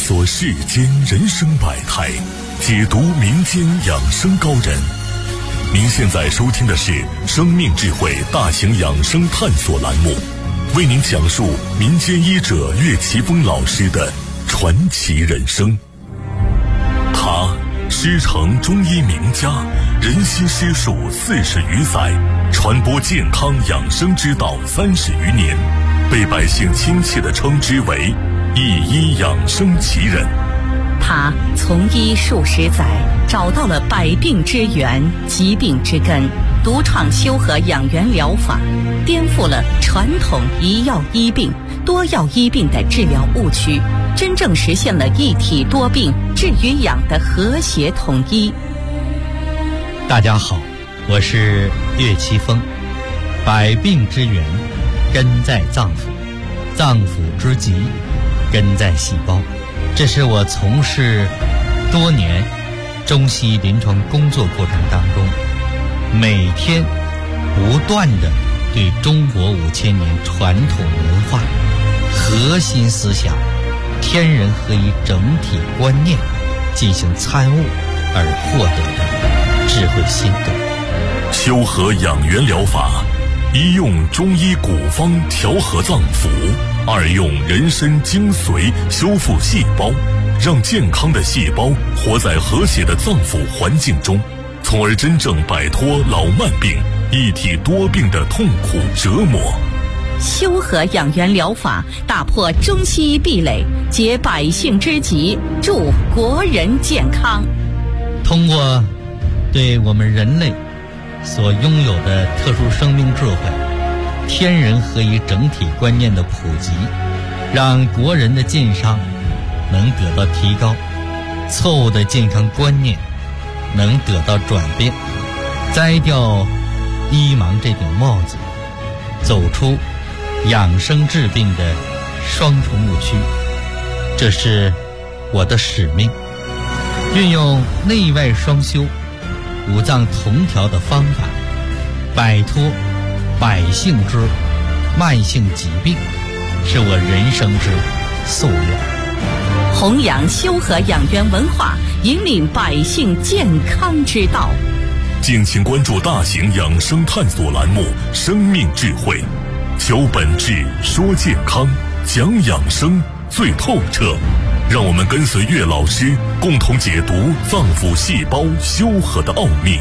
索世间人生百态，解读民间养生高人。您现在收听的是生命智慧大型养生探索栏目，为您讲述民间医者岳奇峰老师的传奇人生。他师承中医名家，人心师术40余载，传播健康养生之道30余年，被百姓亲切地称之为一医养生奇人。 他从医数十载，找到了百病之源、疾病之根，独创修和养元疗法，颠覆了传统一药医病、多药医病的治疗误区，真正实现了一体多病、治与养的和谐统一。 大家好，我是岳奇峰。百病之源根在脏腑，脏腑之疾根在细胞。这是我从事多年中西医临床工作过程当中，每天不断地对中国5000年传统文化核心思想天人合一整体观念进行参悟而获得的智慧心得。 修和养元疗法，一用中医古方调和脏腑，二用人参精髓修复细胞，让健康的细胞活在和谐的脏腑环境中，从而真正摆脱老慢病、一体多病的痛苦折磨。 修和养元疗法打破中西医壁垒，解百姓之急，助国人健康。 通过对我们人类所拥有的特殊生命智慧、天人合一整体观念的普及，让国人的健康能得到提高，错误的健康观念能得到转变，摘掉医盲这顶帽子，走出养生治病的双重误区。这是我的使命，运用内外双修、五脏同调的方法，摆脱百姓之慢性疾病，是我人生之夙愿。 弘扬修和养元文化，引领百姓健康之道。 敬请关注大型养生探索栏目《生命智慧》，求本质，说健康，讲养生最透彻。让我们跟随岳老师，共同解读脏腑细胞修和的奥秘。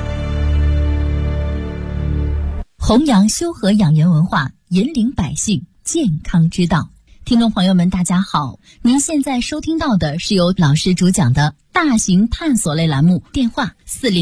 弘扬修和养元文化，引领百姓健康之道。听众朋友们，大家好，您现在收听到的是由老师主讲的大型探索类栏目，电话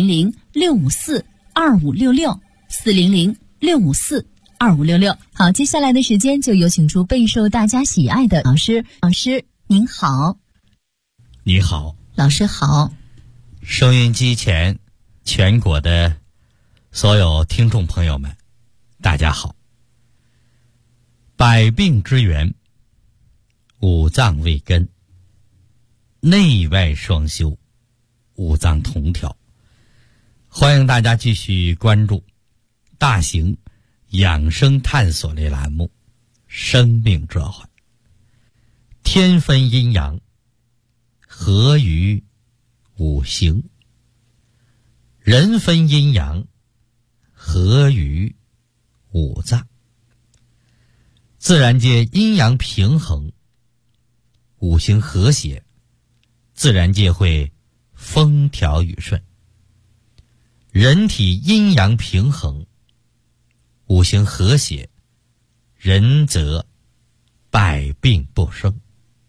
400-654-2566，400-654-2566。好，接下来的时间就有请出备受大家喜爱的老师。老师您好。 你好。 老师好。 收音机前全国的所有听众朋友们，大家好。百病之源，五脏为根，内外双修，五脏同调。欢迎大家继续关注大型养生探索类栏目《生命智慧》。天分阴阳，合于五行；人分阴阳，合于五脏。自然界阴阳平衡，五行和谐，自然界会风调雨顺。人体阴阳平衡，五行和谐，人则百病不生。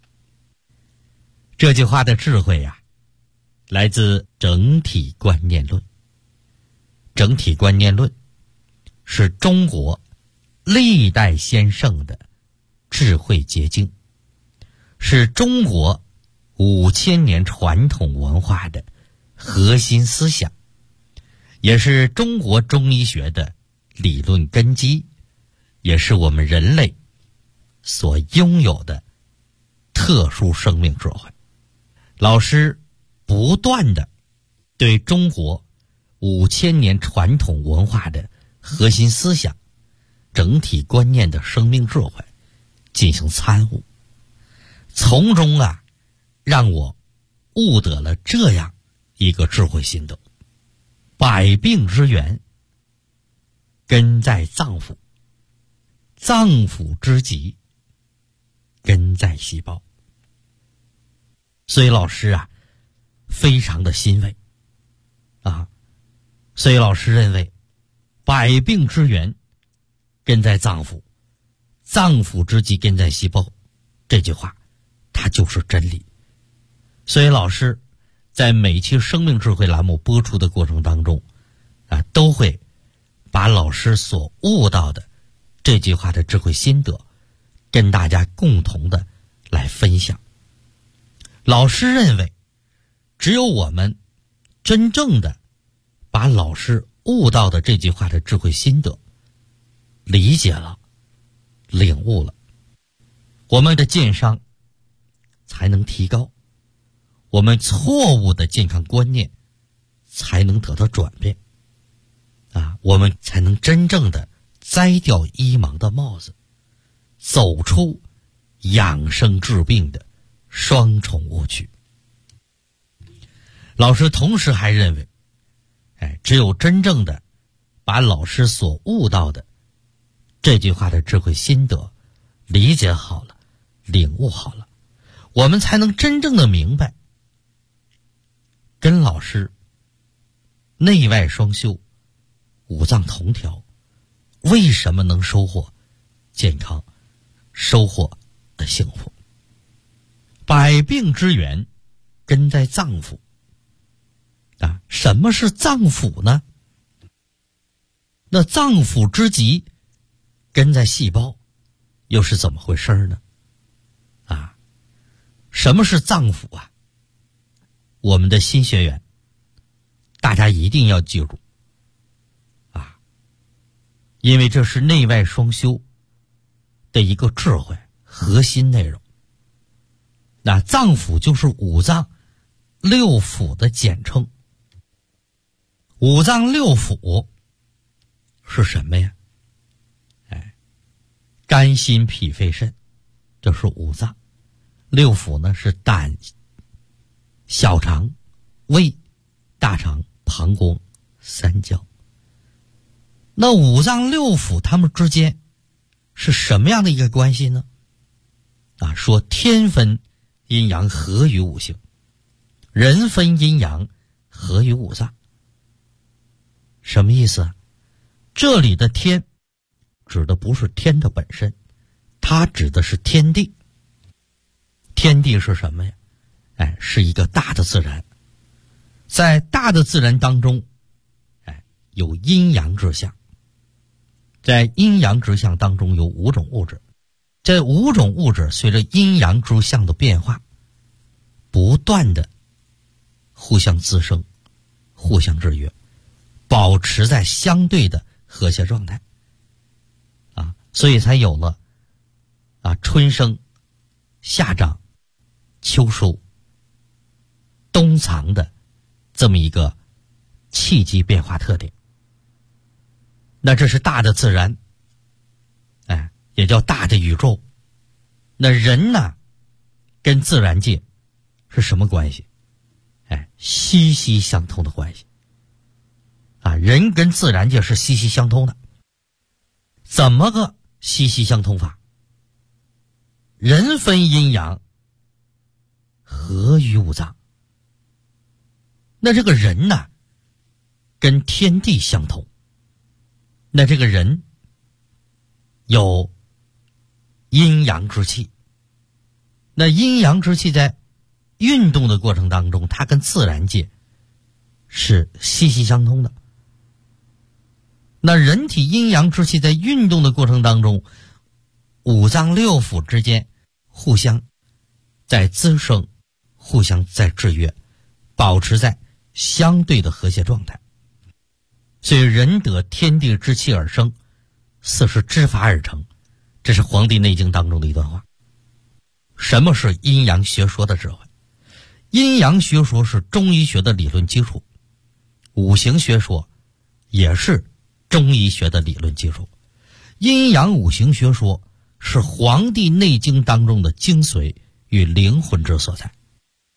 这句话的智慧呀，来自整体观念论。整体观念论是中国历代先圣的智慧结晶，是中国5000年传统文化的核心思想，也是中国中医学的理论根基，也是我们人类所拥有的特殊生命智慧。老师不断地对中国5000年传统文化的核心思想、整体观念的生命智慧进行参悟，从中让我悟得了这样一个智慧心得：百病之源根在脏腑，脏腑之疾根在细胞。所以老师啊，非常的欣慰啊。所以老师认为，百病之源根在脏腑，脏腑之疾根在细胞，这句话它就是真理。所以老师在每期生命智慧栏目播出的过程当中啊，都会把老师所悟到的这句话的智慧心得跟大家共同的来分享。老师认为，只有我们真正的把老师悟到的这句话的智慧心得理解了、领悟了，我们的健康才能提高，我们错误的健康观念才能得到转变啊，我们才能真正的摘掉医盲的帽子，走出养生治病的双重误区。老师同时还认为，只有真正的把老师所悟到的这句话的智慧心得理解好了、领悟好了，我们才能真正的明白，跟老师内外双修、五脏同调，为什么能收获健康、收获幸福。百病之源根在脏腑啊，什么是脏腑呢？那脏腑之疾根在细胞，又是怎么回事呢？啊，什么是脏腑啊？我们的新学员，大家一定要记住啊，因为这是内外双修的一个智慧核心内容。那脏腑就是五脏六腑的简称。五脏六腑是什么呀？肝心脾肺肾，这是五脏。六腑呢是胆、小肠、胃、大肠、膀胱、三焦。那五脏六腑它们之间是什么样的一个关系呢？啊，说天分阴阳合于五行，人分阴阳合于五脏。什么意思啊？这里的天指的不是天的本身，它指的是天地。天地是什么呀？是一个大的自然。在大的自然当中，有阴阳之象。在阴阳之象当中有五种物质，这五种物质随着阴阳之象的变化，不断的互相滋生、互相制约，保持在相对的和谐状态啊，所以才有了春生、夏长、秋收、冬藏的这么一个气机变化特点。那这是大的自然，也叫大的宇宙。那人呢，跟自然界是什么关系？息息相通的关系啊！人跟自然界是息息相通的。怎么个息息相通法？人分阴阳，合于五脏。那这个人呢，跟天地相同。那这个人有阴阳之气，那阴阳之气在运动的过程当中，它跟自然界是息息相通的。那人体阴阳之气在运动的过程当中，五脏六腑之间互相在滋生，互相在制约，保持在相对的和谐状态。所以人得天地之气而生，四时之法而成，这是《黄帝内经》当中的一段话。什么是阴阳学说的智慧？阴阳学说是中医学的理论基础，五行学说也是中医学的理论基础。阴阳五行学说是《黄帝内经》当中的精髓与灵魂之所在。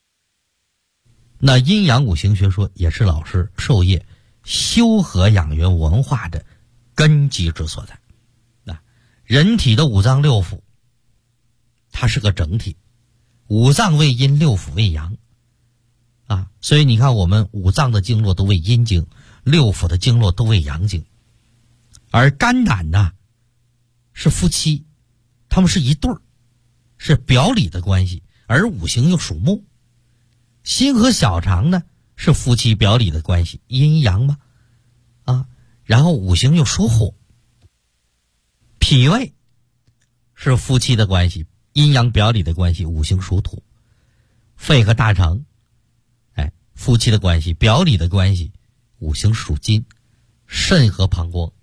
那阴阳五行学说也是老师授业修和养元文化的根基之所在。人体的五脏六腑它是个整体，五脏为阴，六腑为阳所以你看我们五脏的经络都为阴经，六腑的经络都为阳经。而肝胆呢是夫妻，他们是一对儿，是表里的关系，而五行又属木。心和小肠呢是夫妻表里的关系，阴阳嘛然后五行又属火。脾胃是夫妻的关系，阴阳表里的关系，五行属土。肺和大肠夫妻的关系，表里的关系，五行属金。肾和膀胱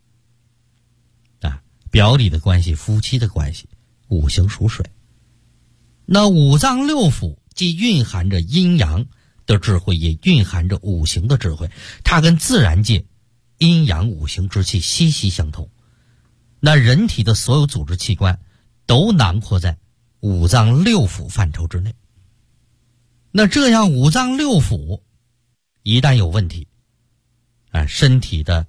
表里的关系，夫妻的关系，五行属水。那五脏六腑既蕴含着阴阳的智慧，也蕴含着五行的智慧，它跟自然界阴阳五行之气息息相通。那人体的所有组织器官都囊括在五脏六腑范畴之内。那这样五脏六腑一旦有问题身体的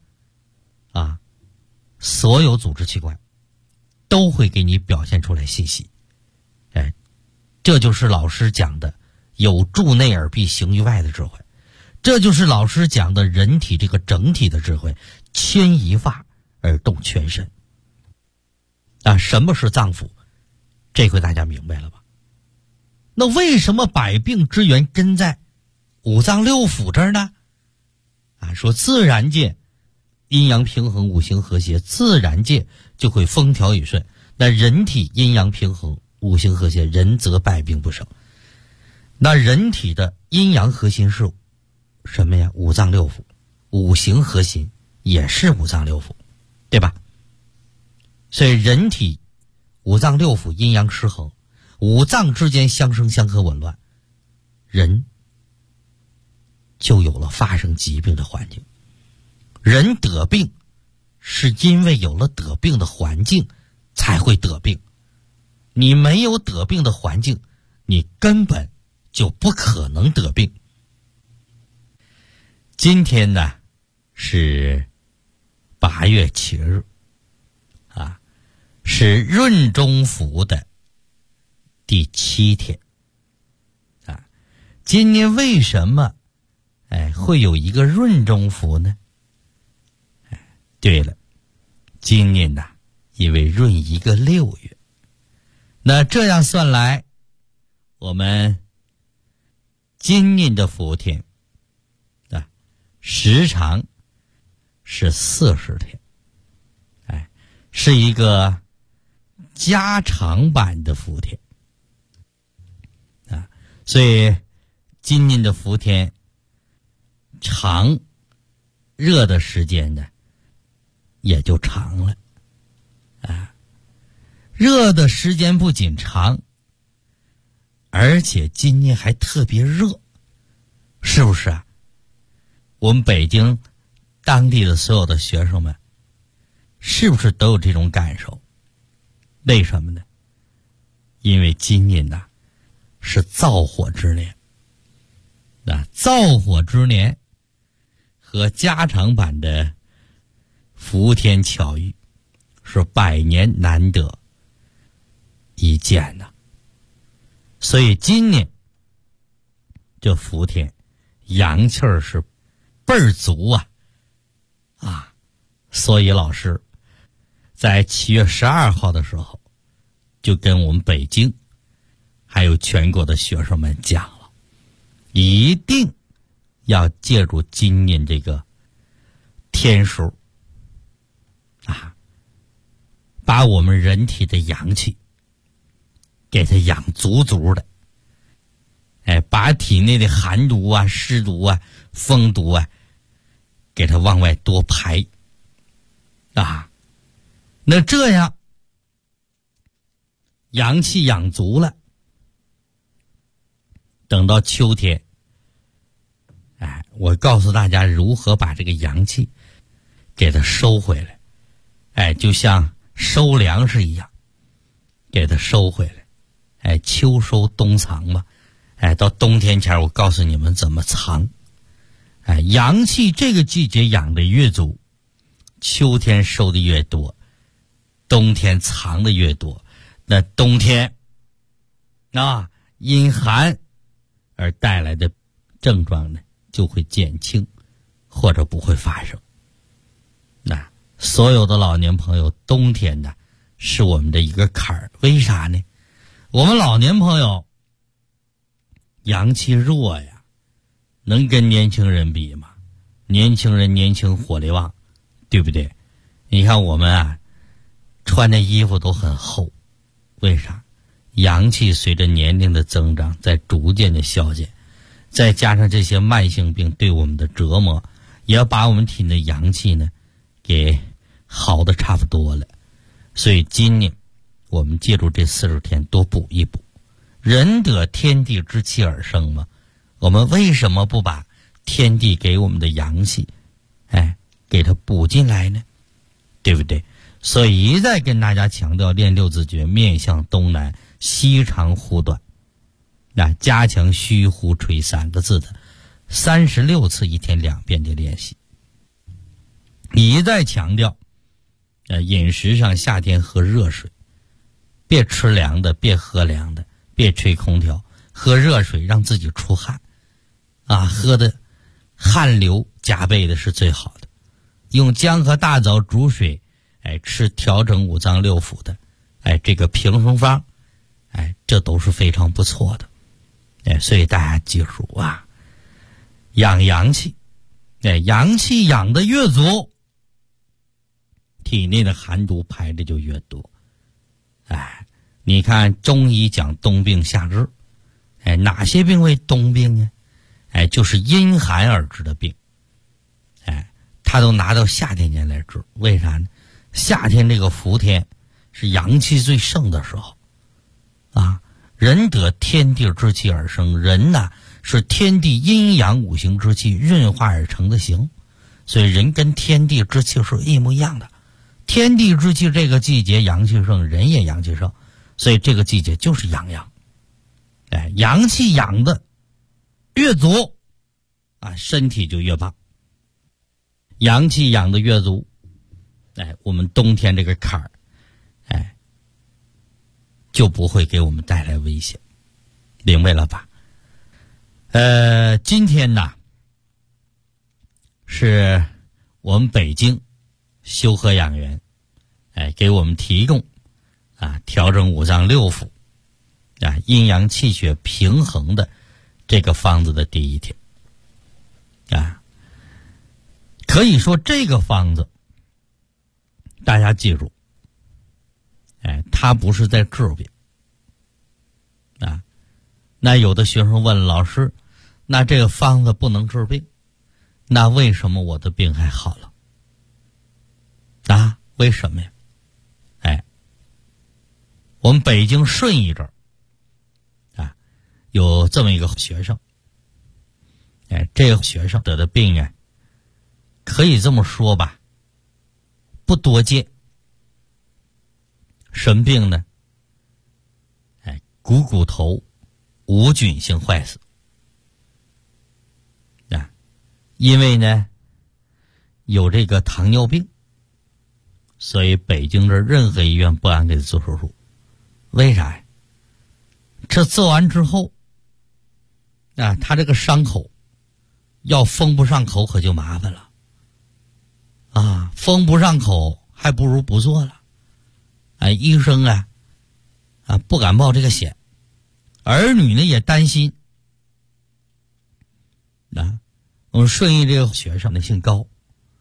所有组织器官都会给你表现出来信息。这就是老师讲的有助内而必行于外的智慧，这就是老师讲的人体这个整体的智慧，牵一发而动全身。什么是脏腑？这回大家明白了吧？那为什么百病之源根在五脏六腑这儿呢？说自然界阴阳平衡，五行和谐，自然界就会风调雨顺。那人体阴阳平衡，五行和谐，人则百病不生。那人体的阴阳核心是什么呀？五脏六腑。五行核心也是五脏六腑，对吧？所以人体五脏六腑阴阳失衡，五脏之间相生相克紊乱，人就有了发生疾病的环境。人得病是因为有了得病的环境才会得病，你没有得病的环境，你根本就不可能得病。今天呢是8月7日是闰中伏的第7天今年为什么会有一个闰中伏呢？对了，今年因为闰一个6月，那这样算来，我们今年的伏天时长是40天，是一个加长版的伏天所以今年的伏天长，热的时间呢也就长了热的时间不仅长，而且今年还特别热，是不是我们北京当地的所有的学生们是不是都有这种感受？为什么呢？因为今年是燥火之年。燥火之年和加长版的伏天巧遇是100年难得一见所以今年这伏天阳气儿是倍儿足所以老师在7月12号的时候就跟我们北京还有全国的学生们讲了，一定要借助今年这个天数把我们人体的阳气给它养足足的，把体内的寒毒湿毒风毒给它往外多排那这样阳气养足了，等到秋天我告诉大家如何把这个阳气给它收回来就像收粮食一样给它收回来秋收冬藏嘛到冬天前我告诉你们怎么藏。阳气这个季节养的越足，秋天收的越多，冬天藏的越多，那冬天因寒而带来的症状呢就会减轻或者不会发生。那所有的老年朋友，冬天呢是我们的一个坎儿，为啥呢？我们老年朋友阳气弱呀，能跟年轻人比吗？年轻人年轻火力旺，对不对？你看我们穿的衣服都很厚，为啥？阳气随着年龄的增长在逐渐的消减，再加上这些慢性病对我们的折磨，也要把我们体内阳气呢给好的差不多了。所以今年我们借助这40天多补一补。人得天地之气而生嘛，我们为什么不把天地给我们的阳气给它补进来呢？对不对？所以一再跟大家强调练六字诀，面向东南，西长呼短，加强虚呼吹3个字的36次1天2遍的练习。一再强调饮食上夏天喝热水，别吃凉的，别喝凉的，别吹空调，喝热水让自己出汗喝的汗流浃背的是最好的。用姜和大枣煮水吃调整五脏六腑的这个平衡方这都是非常不错的。所以大家记住养阳气，阳气养的越足，体内的寒毒排的就越多。你看中医讲冬病夏治，哪些病为冬病呢？就是因寒而治的病，他都拿到夏天间来治。为啥呢？夏天这个伏天是阳气最盛的时候人得天地之气而生，人是天地阴阳五行之气润化而成的形，所以人跟天地之气是一模一样的。天地之气这个季节阳气盛，人也阳气盛，所以这个季节就是养阳。阳气养的越足身体就越棒。阳气养的越足，我们冬天这个坎儿就不会给我们带来危险，明白了吧？今天是我们北京修和养元给我们提供调整五脏六腑阴阳气血平衡的这个方子的第一天可以说这个方子大家记住它不是在治病那有的学生问老师，那这个方子不能治病，那为什么我的病还好了为什么呀？我们北京顺义这儿有这么一个学生这个学生得的病可以这么说吧，不多见。什么病呢？股头无菌性坏死因为呢有这个糖尿病，所以北京这任何医院不敢给他做手术。为啥呀？这做完之后他这个伤口要封不上口可就麻烦了封不上口还不如不做了医生不敢冒这个险，儿女呢也担心我们顺义这个学生呢姓高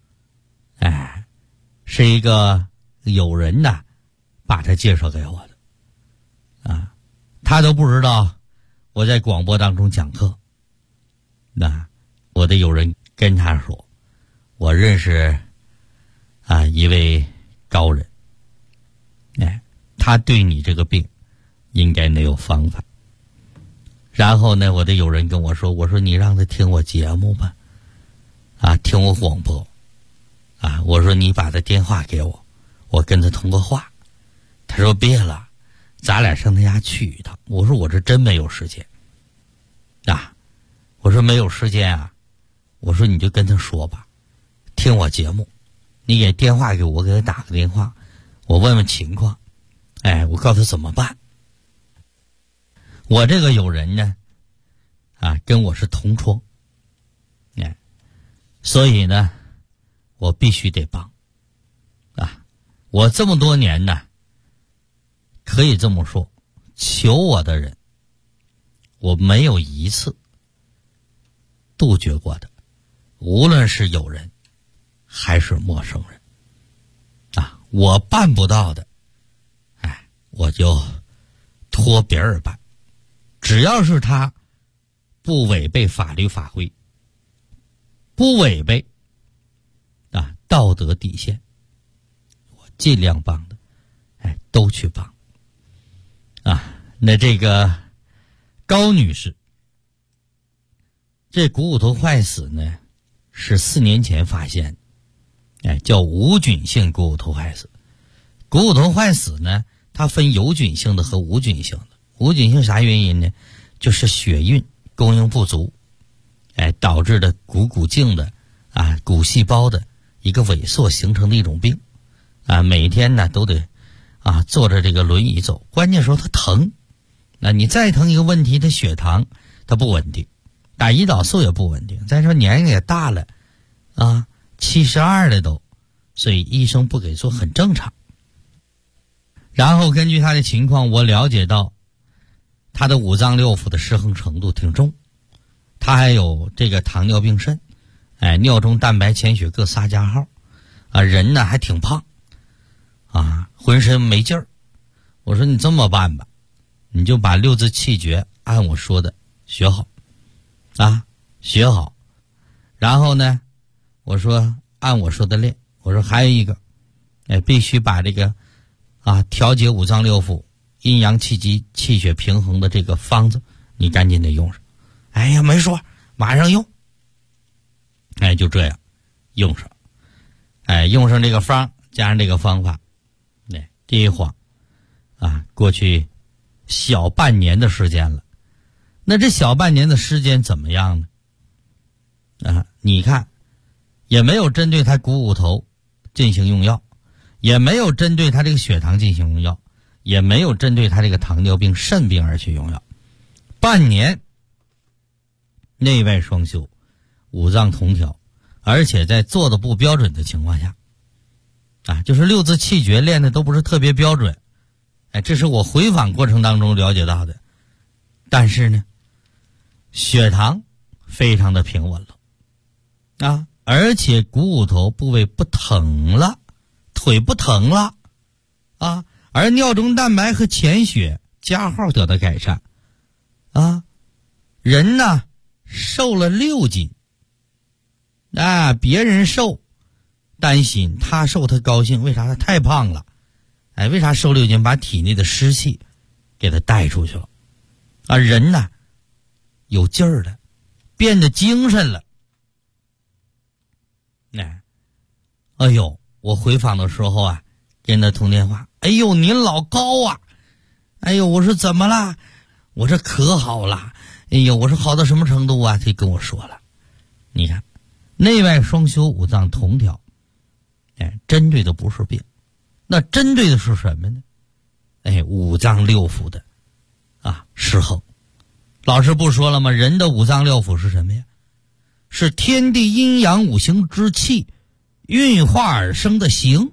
是一个友人把他介绍给我的他都不知道我在广播当中讲课我的友人跟他说，我认识一位高人他对你这个病应该能有方法。然后呢我的友人跟我说，我说你让他听我节目吧听我广播我说你把他电话给我，我跟他通个话。他说别了，咱俩上他家去一趟。我说我这真没有时间啊，我说没有时间啊，我说你就跟他说吧，听我节目，你给电话给我，给他打个电话，我问问情况，哎，我告诉他怎么办。我这个友人呢，跟我是同窗，哎，所以呢，我必须得帮，我这么多年呢，可以这么说，求我的人，我没有一次杜绝过的，无论是友人还是陌生人，我办不到的，我就托别人办，只要是他不违背法律法规，不违背道德底线，我尽量帮的，都去帮。那这个高女士，这股骨头坏死呢，是4年前发现的，叫无菌性股骨头坏死。股骨头坏死呢，它分有菌性的和无菌性的。无菌性啥原因呢？就是血运供应不足，导致的骨茎的骨细胞的一个萎缩形成的一种病，每天呢都得坐着这个轮椅走，关键时候它疼，那你再疼一个问题，它血糖它不稳定，打胰岛素也不稳定，再说年龄也大了72了都，所以医生不给做很正常。然后根据他的情况，我了解到他的五脏六腑的失衡程度挺重，他还有这个糖尿病肾，尿中蛋白潜血各撒加号，人呢还挺胖，浑身没劲儿。我说你这么办吧，你就把6字气诀按我说的学好，学好。然后呢，我说按我说的练。我说还有一个，必须把这个调节五脏六腑、阴阳气机、气血平衡的这个方子，你赶紧得用上。哎呀，没说，马上用。就这样用上，用上这个方加上这个方法，这一晃过去小半年的时间了。那这小半年的时间怎么样呢？你看，也没有针对他股骨头进行用药，也没有针对他这个血糖进行用药，也没有针对他这个糖尿病肾病而去用药。半年内外双修，五脏同调，而且在做的不标准的情况下，就是6字气诀练的都不是特别标准，这是我回访过程当中了解到的。但是呢，血糖非常的平稳了，而且股骨头部位不疼了，腿不疼了，而尿中蛋白和潜血加号得到改善，人呢瘦了6斤，别人瘦担心，他瘦他高兴，为啥？他太胖了，为啥瘦6斤？把体内的湿气给他带出去了，人呢有劲儿了，变得精神了。哎呦，我回访的时候跟他通电话，哎呦您老高啊，哎呦我说怎么了？我说可好了，哎呦我说好到什么程度他跟我说了，你看内外双修，五脏同调，针对的不是病，那针对的是什么呢？五脏六腑的失衡。老师不说了吗？人的五脏六腑是什么呀？是天地阴阳五行之气运化而生的形。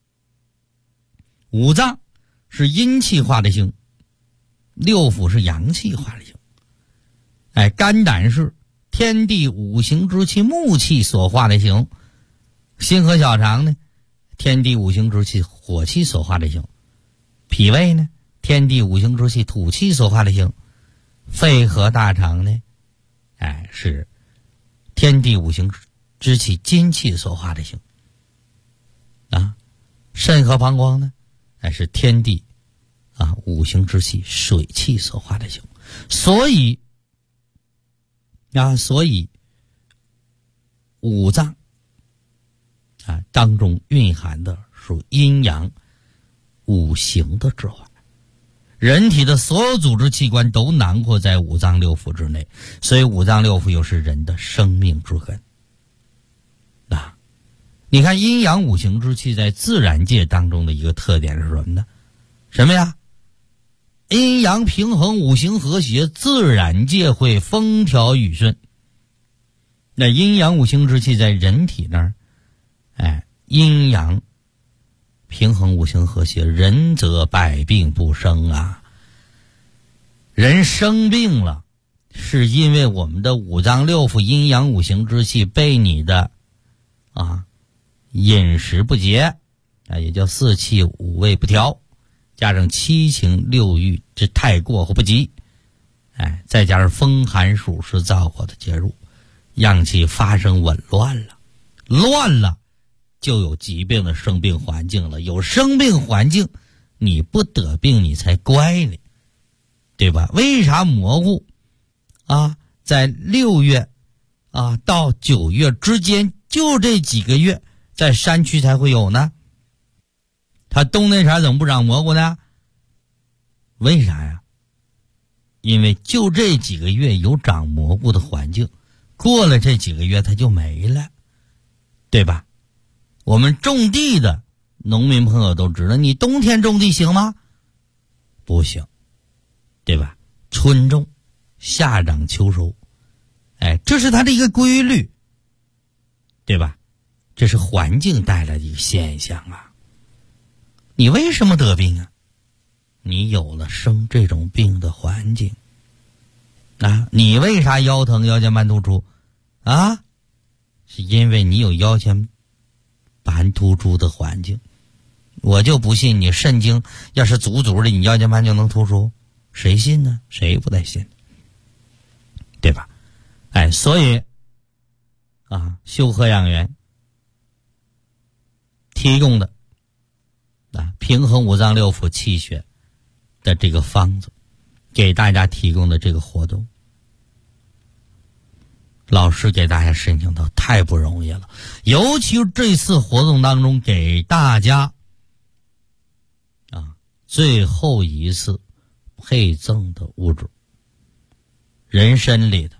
五脏是阴气化的形，六腑是阳气化的形。肝胆是天地五行之气木气所化的形，心和小肠呢，天地五行之气火气所化的形，脾胃呢，天地五行之气土气所化的形，肺和大肠呢，是天地五行之气金气所化的形，肾和膀胱呢，是天地五行之气水气所化的形。所以五脏当中蕴含的是阴阳五行的智慧。 人体的所有组织器官都囊括在五脏六腑之内，所以五脏六腑又是人的生命之根。你看阴阳五行之气在自然界当中的一个特点是什么呢？什么呀？阴阳平衡，五行和谐，自然界会风调雨顺。那阴阳五行之气在人体那儿，阴阳平衡，五行和谐，人则百病不生啊。人生病了，是因为我们的五脏六腑阴阳五行之气被你的饮食不节，也叫四气五味不调，加上七情六欲之太过或不及，再加上风寒暑湿燥火的介入，阳气发生紊乱了，乱了就有疾病的生病环境了，有生病环境，你不得病你才乖呢，对吧？为啥蘑菇在6月到9月之间，就这几个月在山区才会有呢？它冬天啥怎么不长蘑菇呢？为啥呀？因为就这几个月有长蘑菇的环境，过了这几个月它就没了，对吧？我们种地的农民朋友都知道，你冬天种地行吗？不行，对吧？春种，夏长秋收，这是它的一个规律，对吧？这是环境带来的一个现象啊。你为什么得病啊？你有了生这种病的环境你为啥腰疼腰间盘突出是因为你有腰间盘突出的环境。我就不信你肾经要是足的，你腰间盘就能突出，谁信呢？谁不带信，对吧？所以修和养元提供的平衡五脏六腑气血的这个方子，给大家提供的这个活动，老师给大家申请到太不容易了。尤其是这次活动当中给大家最后一次配赠的物质，人参里的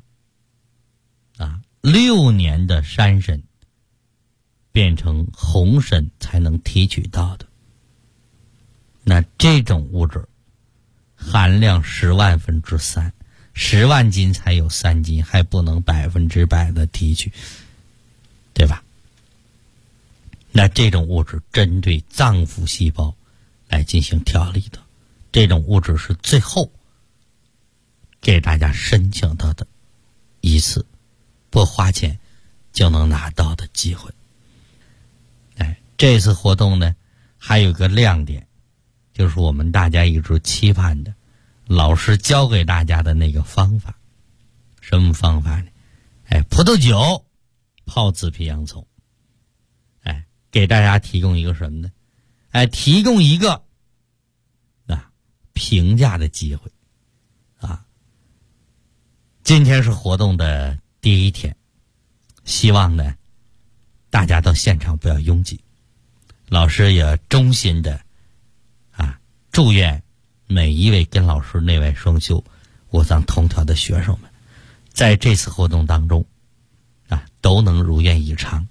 6年的山参变成红参才能提取到的，那这种物质含量10万分之3，10万斤才有3斤，还不能100%的提取，对吧？那这种物质针对脏腑细胞来进行调理的，这种物质是最后给大家申请到的一次不花钱就能拿到的机会。这次活动呢还有个亮点，就是我们大家一直期盼的老师教给大家的那个方法。什么方法呢？葡萄酒泡紫皮洋葱，给大家提供一个什么呢？提供一个评价的机会今天是活动的第1天，希望呢大家到现场不要拥挤。老师也衷心的祝愿每一位跟老师内外双修五脏通调的学生们，在这次活动当中都能如愿以偿，